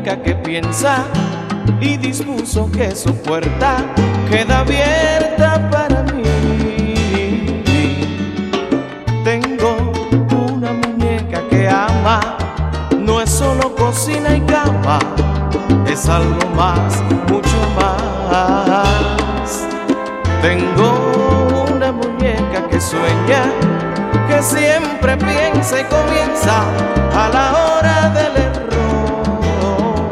muñeca que piensa y dispuso que su puerta queda abierta para mí. Tengo una muñeca que ama, no es solo cocina y cama, es algo más, mucho más. Tengo una muñeca que sueña, que siempre piensa y comienza a la hora del error.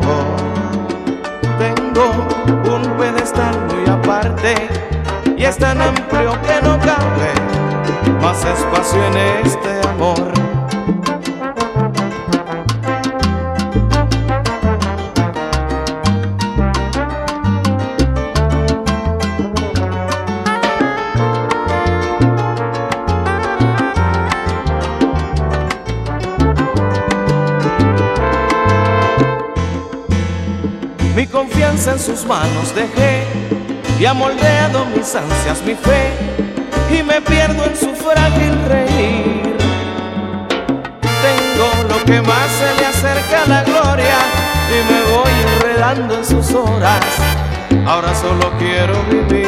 Tengo un pedestal muy aparte y es tan amplio que no cabe más espacio en este amor. Mi confianza en sus manos dejé y ha moldeado mis ansias, mi fe, y me pierdo en su frágil reír. Tengo lo que más se le acerca a la gloria y me voy enredando en sus horas. Ahora solo quiero vivir.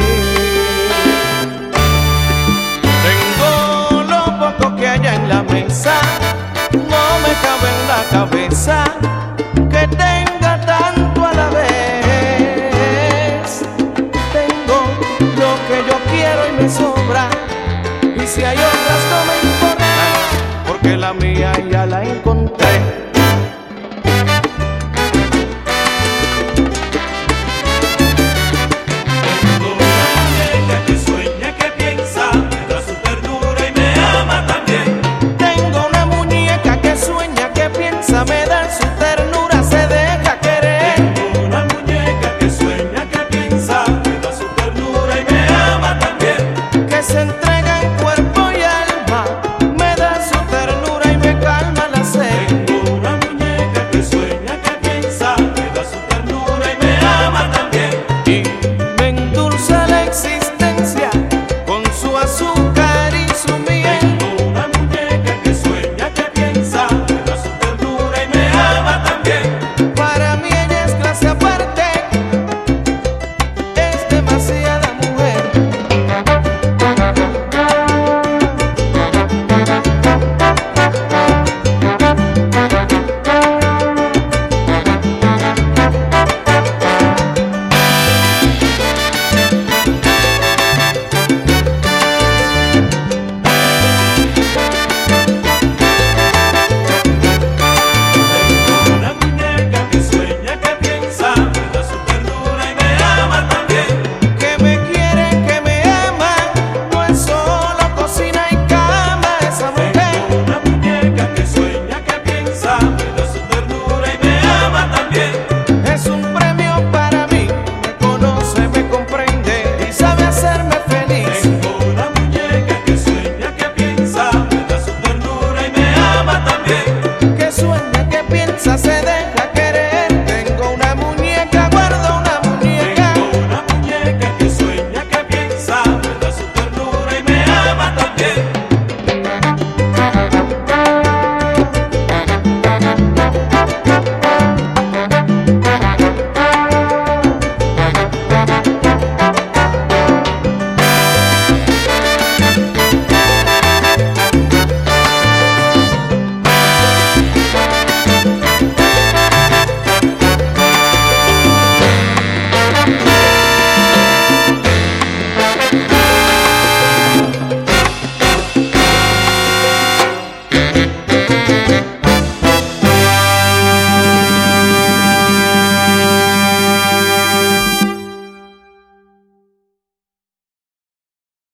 Tengo lo poco que hay en la mesa, no me cabe en la cabeza que tenga tanto a la vez. Tengo lo que yo quiero y me sobra, y si hay otras no me importa, porque la mía ya la encontré.